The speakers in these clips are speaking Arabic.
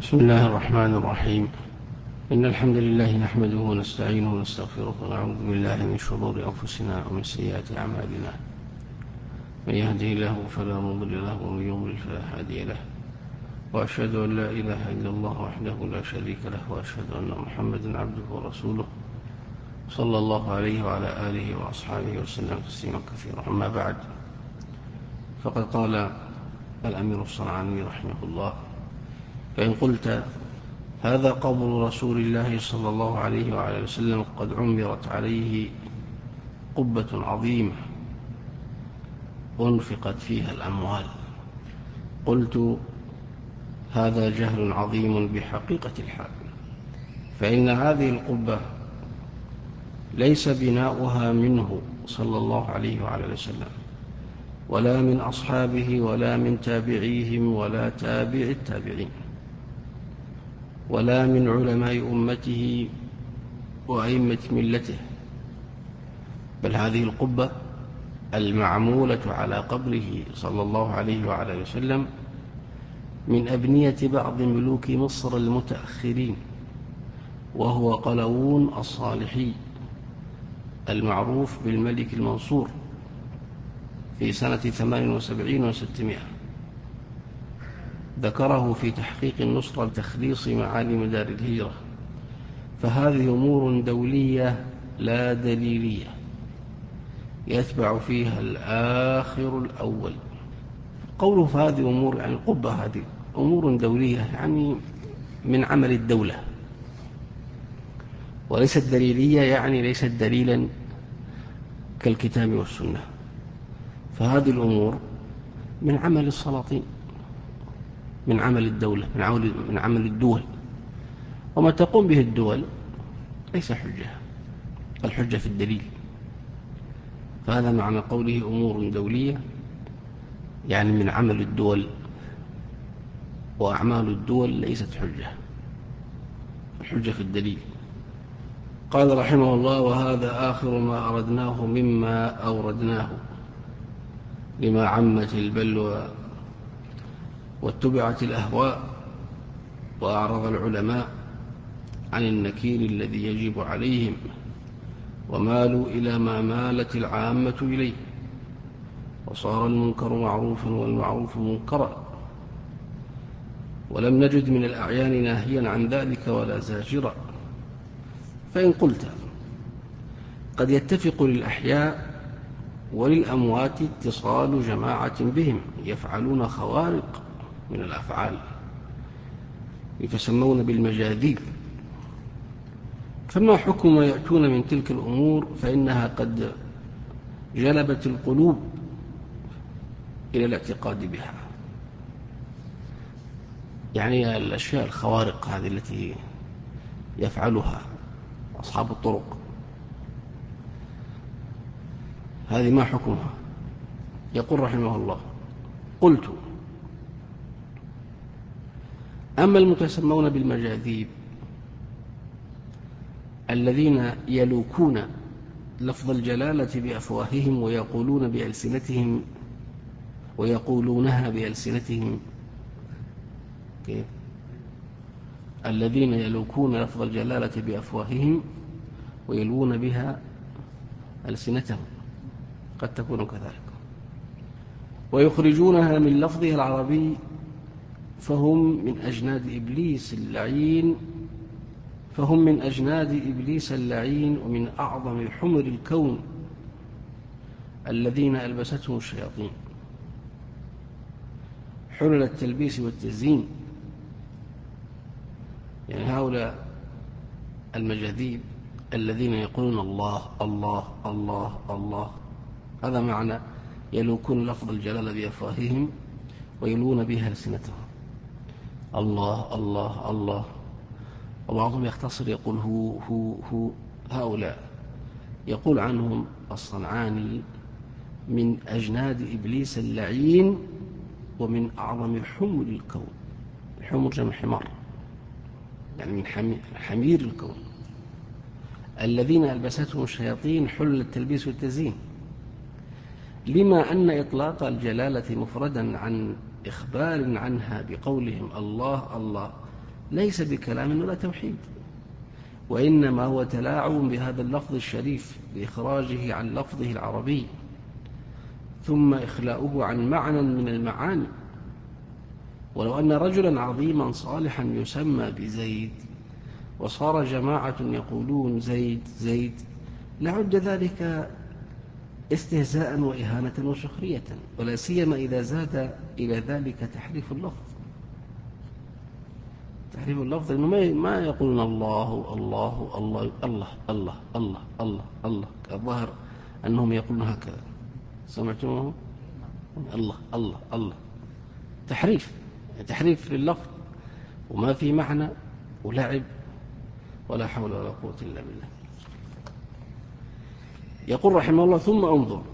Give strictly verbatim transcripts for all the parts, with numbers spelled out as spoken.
بسم الله الرحمن الرحيم. إن الحمد لله نحمده ونستعينه ونستغفره ونعوذ بالله من شرور أنفسنا ومن سيئات أعمالنا. من يهده الله فلا مضل له ومن يضلل فلا هادي له، وأشهد أن لا إله إلا الله وحده لا شريك له، وأشهد أن محمدا عبده ورسوله صلى الله عليه وعلى آله وأصحابه وسلم تسليما كثيرا. أما بعد، فقد قال الأمير الصنعاني رحمه الله: فإن قلت هذا قبر رسول الله صلى الله عليه وعلى وسلم قد عمرت عليه قبة عظيمة أنفقت فيها الأموال، قلت: هذا جهل عظيم بحقيقة الحال، فإن هذه القبة ليس بناؤها منه صلى الله عليه وعلى وسلم، ولا من أصحابه، ولا من تابعيهم، ولا تابع التابعين، ولا من علماء أمته وأئمة ملته، بل هذه القبة المعمولة على قبره صلى الله عليه وعلى وسلم من أبنية بعض ملوك مصر المتأخرين، وهو قلاوون الصالحي المعروف بالملك المنصور في سنة ثمان وسبعين وستمائة، ذكره في تحقيق النصرة لتخليص معالم دار الهجرة. فهذه أمور دولية لا دليلية يتبع فيها الآخر الأول. قوله فهذه أمور، يعني القبة هذه أمور دولية، يعني من عمل الدولة، وليست دليلية، يعني ليست دليلا كالكتاب والسنة. فهذه الأمور من عمل السلاطين، من عمل الدولة، من عمل, من عمل الدول، وما تقوم به الدول ليس حجة، الحجة في الدليل. فهذا معنى قوله أمور دولية، يعني من عمل الدول، وأعمال الدول ليست حجة، الحجة في الدليل. قال رحمه الله: وهذا آخر ما أردناه مما أوردناه، لما عمت البلوى واتبعت الأهواء، وأعرض العلماء عن النكير الذي يجب عليهم، ومالوا إلى ما مالت العامة إليه، وصار المنكر معروفا والمعروف منكرا، ولم نجد من الأعيان ناهيا عن ذلك ولا زاجرا. فإن قلت قد يتفق للأحياء وللأموات اتصال جماعة بهم يفعلون خوارق من الأفعال يتسمون بالمجاذيب، فما حكم ما يأتون من تلك الأمور؟ فإنها قد جلبت القلوب إلى الاعتقاد بها، يعني الأشياء الخوارق هذه التي يفعلها أصحاب الطرق، هذه ما حكمها؟ يقول رحمه الله: قلت: أما المتسمون بالمجاذيب الذين يلوكون لفظ الجلالة بأفواههم ويقولون بألسنتهم ويقولونها بألسنتهم، كيف؟ الذين يلوكون لفظ الجلالة بأفواههم ويلوون بها ألسنتهم، قد تكون كذلك، ويخرجونها من لفظها العربي، فهم من أجناد إبليس اللعين فهم من أجناد إبليس اللعين ومن أعظم حمر الكون الذين ألبستهم الشياطين حلل التلبيس والتزيين. يعني هؤلاء المجاذيب الذين يقولون الله الله الله الله، هذا معنى يلوكون لفظ الجلال بأفواههم ويلون بها ألسنتهم، الله الله الله. وبعضهم يختصر يقول هو هو هو. هؤلاء يقول عنهم الصنعاني من أجناد إبليس اللعين ومن أعظم حمر الكون. الحمر جمع حمار، يعني من حمير الكون، الذين ألبستهم الشياطين حل التلبيس والتزيين. لما أن إطلاق الجلالة مفردا عن إخبار عنها بقولهم الله الله ليس بكلام ولا توحيد، وإنما هو تلاعب بهذا اللفظ الشريف بإخراجه عن لفظه العربي ثم إخلاؤه عن معنى من المعاني. ولو أن رجلا عظيما صالحا يسمى بزيد وصار جماعة يقولون زيد زيد لعد ذلك استهزاء وإهانة وسخرية، ولا سيما إذا زاد إلى ذلك تحريف اللفظ. تحريف اللفظ إنه ما يقولون الله الله الله الله الله الله الله الله، الظاهر أنهم يقولون هكذا، سمعتموه؟ الله الله الله، تحريف تحريف لللفظ وما في معنى ولعب ولا حول ولا قوة إلا بالله. يقول رحمه الله: ثم انظر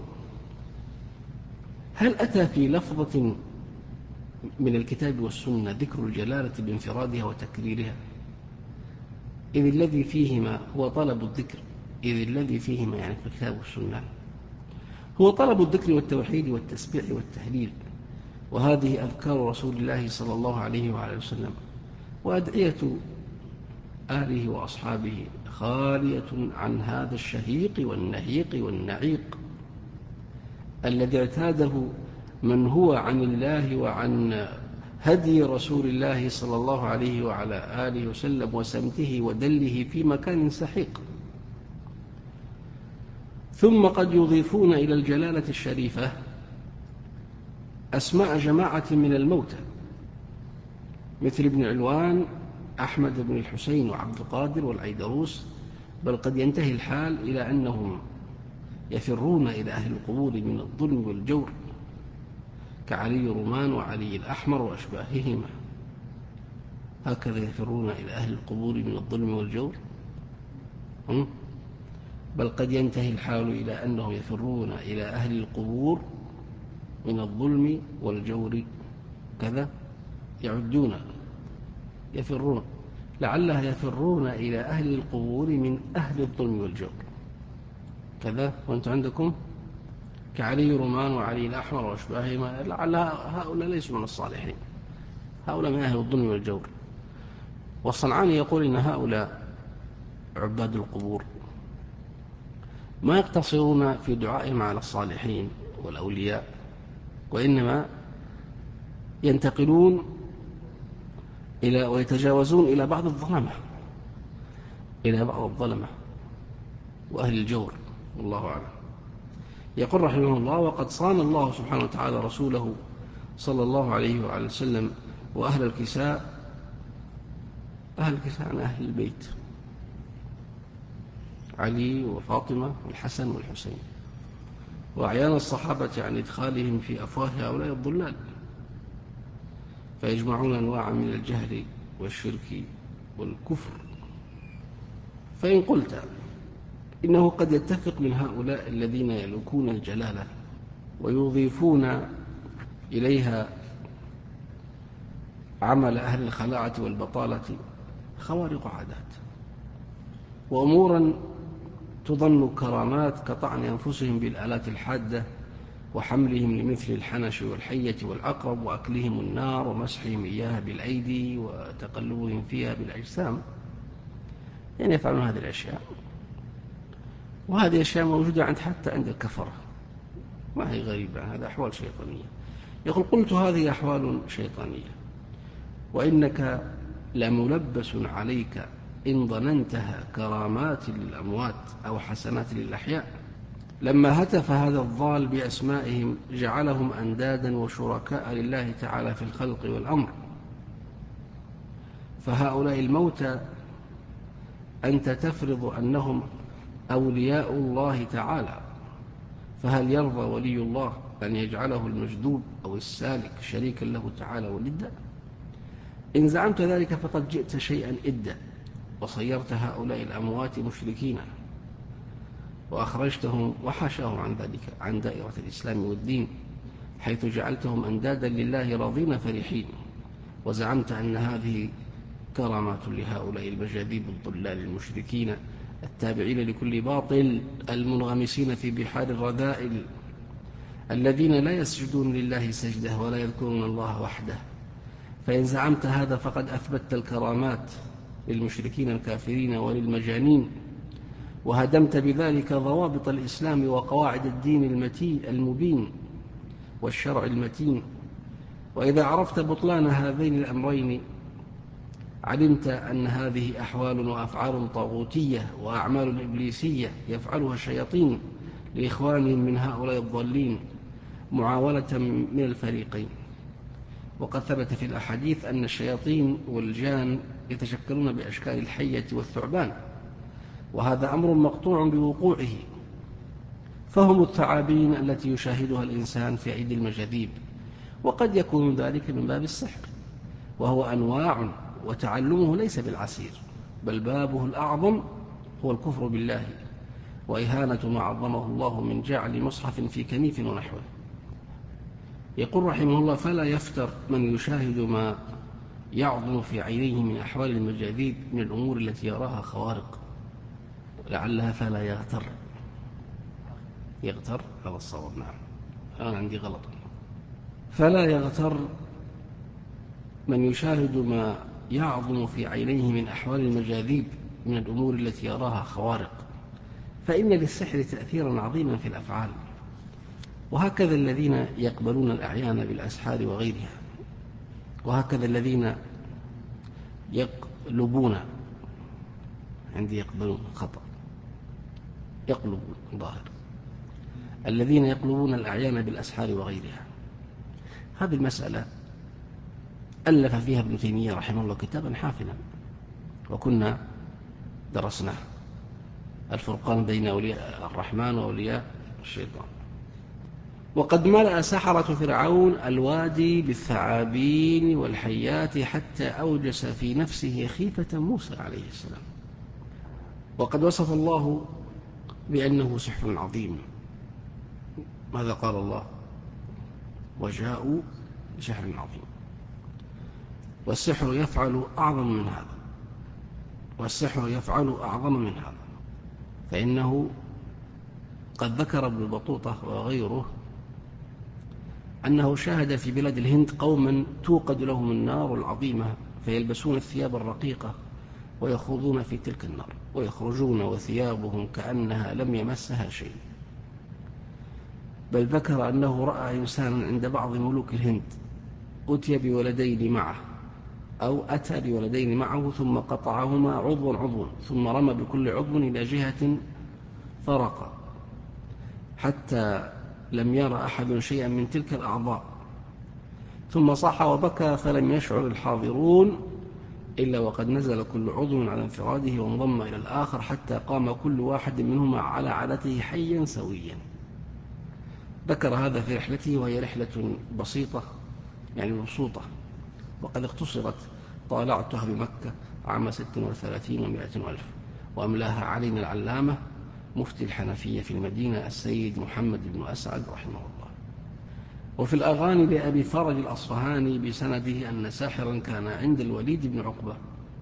هل أتى في لفظة من الكتاب والسنة ذكر الجلالة بانفرادها وتكريرها، إذ الذي فيهما هو طلب الذكر إذ الذي فيهما يعني في الكتاب والسنة هو طلب الذكر والتوحيد والتسبيح والتهليل، وهذه أذكار رسول الله صلى الله عليه وعلى وسلم وأدعية آله وأصحابه، خالية عن هذا الشهيق والنهيق والنعيق الذي اعتاده من هو عن الله وعن هدي رسول الله صلى الله عليه وعلى آله وسلم وسمته ودله في مكان سحيق. ثم قد يضيفون إلى الجلالة الشريفة أسماء جماعة من الموتى مثل ابن علوان، أحمد بن الحسين وعبد القادر والعيدروس، بل قد ينتهي الحال إلى أنهم يفرون إلى أهل القبور من الظلم والجور كعلي رومان وعلي الأحمر وأشباههما، هكذا يفرون إلى أهل القبور من الظلم والجور. بل قد ينتهي الحال إلى أنهم يفرون إلى أهل القبور من الظلم والجور، كذا يعدون يفرون لعلها يفرون إلى أهل القبور من أهل الظلم والجور كذا، وأنت عندكم كعلي رومان وعلي الأحمر وأشباههما، لعل هؤلاء ليسوا من الصالحين، هؤلاء من أهل الظلم والجور. والصنعاني يقول إن هؤلاء عباد القبور ما يقتصرون في دعائهم على الصالحين والأولياء، وإنما ينتقلون إلى ويتجاوزون إلى بعض الظلمة إلى بعض الظلمة وأهل الجور، والله أعلم. يقول رحمه الله: وقد صان الله سبحانه وتعالى رسوله صلى الله عليه وعلى وسلم وأهل الكساء، أهل الكساء عن أهل البيت علي وفاطمة والحسن والحسين، وأعيان الصحابة عن إدخالهم في أفواه هؤلاء الضلال، فيجمعون أنواع من الجهل والشرك والكفر. فإن قلت إنه قد يتفق من هؤلاء الذين يلوكون الجلالة ويضيفون إليها عمل أهل الخلاعة والبطالة خوارق عادات وأمورا تظن كرامات كطعن أنفسهم بالآلات الحادة وحملهم لمثل الحنش والحية والعقرب وأكلهم النار ومسحهم إياها بالأيدي وتقلبهم فيها بالأجسام، يعني يفعلون هذه الأشياء، وهذه أشياء موجودة عند حتى عند الكفرة، ما هي غريبة، هذا أحوال شيطانية. يقول: قلت هذه أحوال شيطانية، وإنك لملبس عليك إن ظننتها كرامات للأموات أو حسنات للأحياء. لما هتف هذا الضال بأسمائهم جعلهم أندادا وشركاء لله تعالى في الخلق والأمر، فهؤلاء الموتى أنت تفرض أنهم أولياء الله تعالى، فهل يرضى ولي الله أن يجعله المجذوب أو السالك شريكا له تعالى ولدا؟ إن زعمت ذلك فقد جئت شيئا إدا، وصيرت هؤلاء الأموات مشركين وأخرجتهم وحاشاهم عن ذلك عن دائرة الإسلام والدين، حيث جعلتهم أندادا لله راضين فرحين، وزعمت أن هذه كرامات لهؤلاء المجاذيب الضلال المشركين التابعين لكل باطل المنغمسين في بحار فإن زعمت هذا فقد أثبتت الكرامات للمشركين الكافرين وللمجانين، وهدمت بذلك ضوابط الإسلام وقواعد الدين المتين المبين والشرع المتين. وإذا عرفت بطلان هذين الأمرين علمت أن هذه أحوال وأفعال طاغوتية وأعمال إبليسية يفعلها الشياطين لإخوانهم من هؤلاء الضالين معاولة من الفريقين. وقد ثبت في الأحاديث أن الشياطين والجان يتشكلون بأشكال الحية والثعبان، وهذا أمر مقطوع بوقوعه، فهم الثعابين التي يشاهدها الإنسان في أيدي المجاذيب، وقد يكون ذلك من باب السحر، وهو أنواع وتعلمه ليس بالعسير، بل بابه الأعظم هو الكفر بالله وإهانة ما عظمه الله من جعل مصحف في كنيف ونحوه. يقول رحمه الله: فلا يفتر من يشاهد ما يعظم في عينيه من أحوال المجاذيب من الأمور التي يراها خوارق، لعلها فلا يغتر. يغتر هذا الصواب. نعم، أنا عندي غلط. فلا يغتر من يشاهد ما يعظم في عينيه من أحوال المجاذيب من الأمور التي يراها خوارق، فإن للسحر تأثيرا عظيما في الأفعال. وهكذا الذين يقبلون الأعيان بالأسحار وغيرها، وهكذا الذين يقلبون، عندي يقبلون خطأ، يقلبون ظاهر، الذين يقلبون الأعيان بالأسحار وغيرها. هذه المسألة ألف فيها ابن تيمية رحمه الله كتابا حافلا، وكنا درسناه: الفرقان بين أولياء الرحمن وأولياء الشيطان. وقد ملأ سحرة فرعون الوادي بالثعابين والحيات حتى أوجس في نفسه خيفة موسى عليه السلام. وقد وصف الله بأنه سحر عظيم. ماذا قال الله؟ وجاءوا بسحر عظيم. والسحر يفعل أعظم من هذا، والسحر يفعل أعظم من هذا، فإنه قد ذكر ابن بطوطة وغيره أنه شاهد في بلاد الهند قوما توقد لهم النار العظيمة فيلبسون الثياب الرقيقة ويخوضون في تلك النار ويخرجون وثيابهم كأنها لم يمسها شيء. بل ذكر أنه رأى إنسانا عند بعض ملوك الهند أتي بولدين معه أو أتى بولدين معه ثم قطعهما عضوا عضوا ثم رمى بكل عضو إلى جهة فرق حتى لم يرى أحد شيئا من تلك الأعضاء، ثم صاح وبكى فلم يشعر الحاضرون إلا وقد نزل كل عضو على انفراده وانضم إلى الآخر حتى قام كل واحد منهما على عادته حيا سويا. ذكر هذا في رحلته، وهي رحلة بسيطة يعني مبسوطة، وقد اختصرت. طالعتها بمكة عام ست وثلاثين ومائة ألف، وأملاها علينا العلامة مفتي الحنفية في المدينة السيد محمد بن أسعد رحمه الله. وفي الأغاني لأبي فرج الأصفهاني بسنده أن ساحرا كان عند الوليد بن عقبة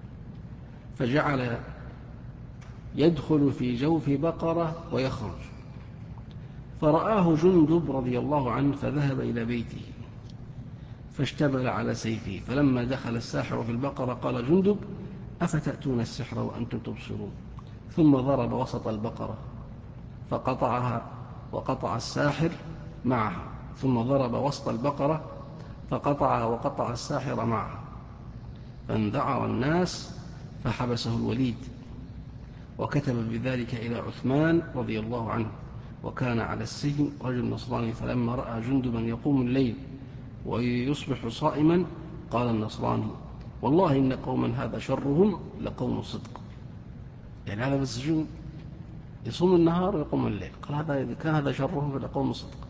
فجعل يدخل في جوف بقرة ويخرج، فرآه جندب رضي الله عنه فذهب إلى بيته فاشتمل على سيفه، فلما دخل الساحر في البقرة قال جندب: أفتأتون السحر وأنتم تبصرون؟ ثم ضرب وسط البقرة فقطعها وقطع الساحر معها، ثم ضرب وسط البقرة فقطعها وقطع الساحر معها، فانذعر الناس فحبسه الوليد، وكتب بذلك إلى عثمان رضي الله عنه، وكان على السجن رجل نصراني، فلما رأى جندبا يقوم الليل ويصبح صائما قال النصراني: والله إن قوما هذا شرهم لقوم صدق. يعني هذا بالسجن يصوم النهار ويقوم الليل، قال هذا إذا كان هذا شرهم فلقوم صدق.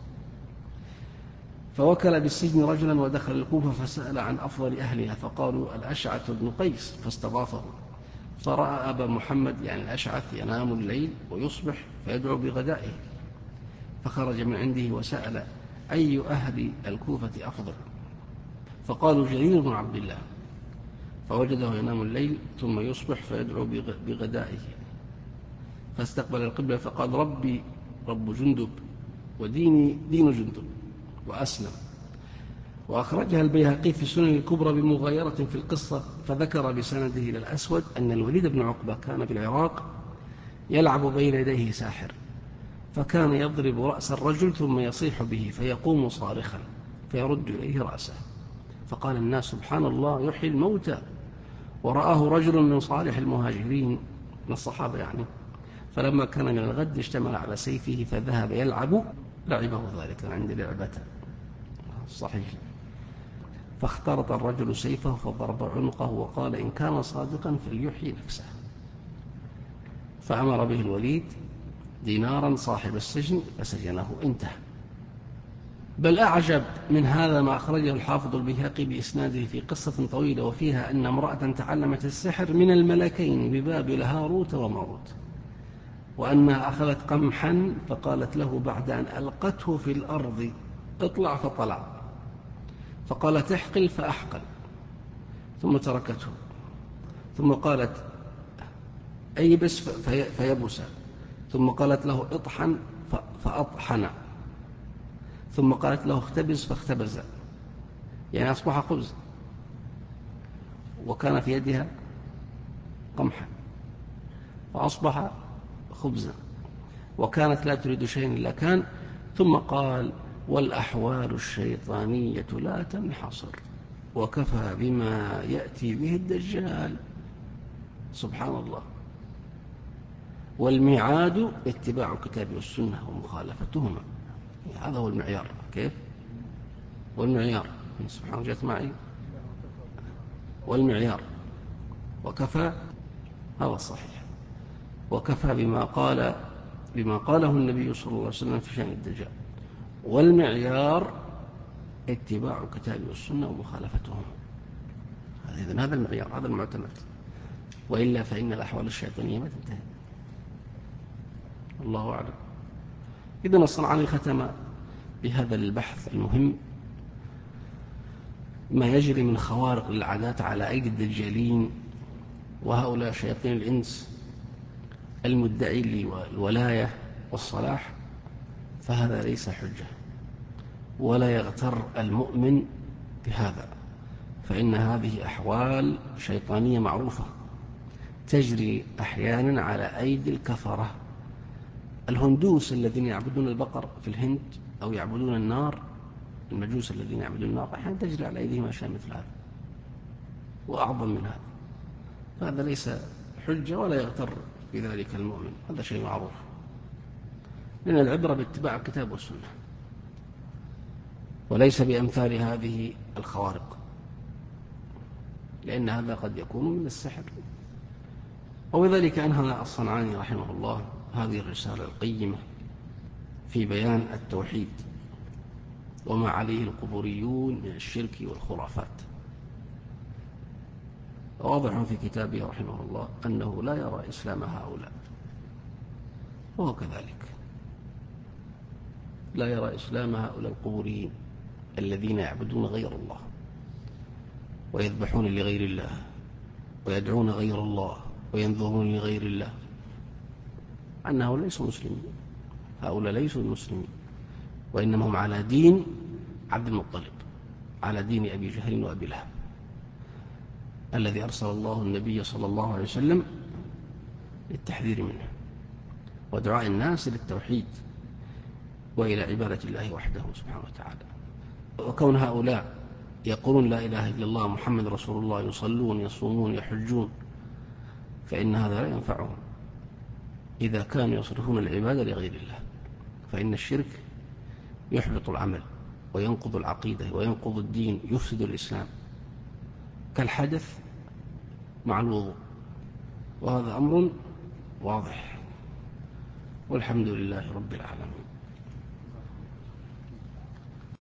فوكل بالسجن رجلا ودخل الكوفة فسأل عن أفضل أهلها، فقالوا الأشعث بن قيس، فاستضافه، فرأى أبا محمد يعني الأشعث ينام الليل ويصبح فيدعو بغدائه، فخرج من عنده وسأل أي أهل الكوفة أفضل، فقالوا جرير بن عبد الله، فوجده ينام الليل ثم يصبح فيدعو بغدائه، فاستقبل القبلة فقال: ربي رب جندب وديني دين جندب، وأسلم. وأخرجها البيهقي في السنن الكبرى بمغايرة في القصة، فذكر بسنده إلى الأسود أن الوليد بن عقبة كان في العراق يلعب بين يديه ساحر، فكان يضرب رأس الرجل ثم يصيح به فيقوم صارخا فيرد إليه رأسه، فقال الناس سبحان الله يحيي الموتى، ورآه رجل من صالح المهاجرين من الصحابة يعني، فلما كان من الغد اشتمل على سيفه فذهب يلعب، لعبه ذلك عند لعبته صحيح، فاخترط الرجل سيفه فضرب عنقه وقال إن كان صادقا فليحيي نفسه، فأمر به الوليد دينارا صاحب السجن فسجنه، انتهى. بل أعجب من هذا ما أخرجه الحافظ البيهقي بإسناده في قصة طويلة وفيها أن امرأة تعلمت السحر من الملكين ببابل هاروت وماروت، وأنها أخذت قمحا فقالت له بعد أن ألقته في الأرض اطلع فطلع، فقالت احقل فأحقل ثم تركته، ثم قالت أيبس فيبس، ثم قالت له اطحن فأطحن، ثم قالت له اختبز فاختبز، يعني أصبح خبز، وكان في يدها قمحا فأصبح خبزا، وكانت لا تريد شيئا إلا كان، ثم قال والأحوال الشيطانية لا تنحصر وكفى بما يأتي به الدجال، سبحان الله، والميعاد اتباع الكتاب والسنة ومخالفتهما، هذا هو المعيار. كيف؟ والمعيار سبحانه جاءت معي والمعيار، وكفى هذا الصحيح، وكفى بما قال بما قاله النبي صلى الله عليه وسلم في شأن الدجال، والمعيار اتباع الكتاب والسنة ومخالفتهم، إذن هذا المعيار، هذا المعتمد، وإلا فإن الأحوال الشيطانية ما تنتهي. الله أعلم. إذن الصنعاني ختم بهذا البحث المهم ما يجري من خوارق للعادات على أيدي الدجالين وهؤلاء شياطين الإنس المدعي للولاية والصلاح، فهذا ليس حجة، ولا يغتر المؤمن بهذا، فإن هذه أحوال شيطانية معروفة تجري أحيانا على أيدي الكفرة، الهندوس الذين يعبدون البقر في الهند أو يعبدون النار، المجوس الذين يعبدون النار أحيانا تجري على أيديهم أشياء مثل هذا وأعظم من هذا، فهذا ليس حجة ولا يغتر بذلك المؤمن، هذا شيء معروف، لأن العبرة باتباع الكتاب والسنة وليس بأمثال هذه الخوارق، لأن هذا قد يكون من السحر. وبذلك أنهى الصنعاني رحمه الله هذه الرسالة القيمة في بيان التوحيد وما عليه القبوريون من الشرك والخرافات. واضح في كتابه رحمه الله أنه لا يرى إسلام هؤلاء، وهو كذلك لا يرى إسلام هؤلاء القبوريين الذين يعبدون غير الله ويذبحون لغير الله ويدعون غير الله وينذرون لغير الله، أنه ليسوا مسلمين، هؤلاء ليسوا المسلمين، وإنما هم على دين عبد المطلب، على دين أبي جهل وأبي لهب الذي أرسل الله النبي صلى الله عليه وسلم للتحذير منه ودعاء الناس للتوحيد وإلى عبادة الله وحده سبحانه وتعالى. وكون هؤلاء يقولون لا إله إلا الله محمد رسول الله، يصلون يصومون يحجون، فإن هذا لا ينفعهم إذا كانوا يصرفون العبادة لغير الله، فإن الشرك يحبط العمل وينقض العقيدة وينقض الدين، يفسد الإسلام كالحدث مع الوضوء، وهذا أمر واضح، والحمد لله رب العالمين.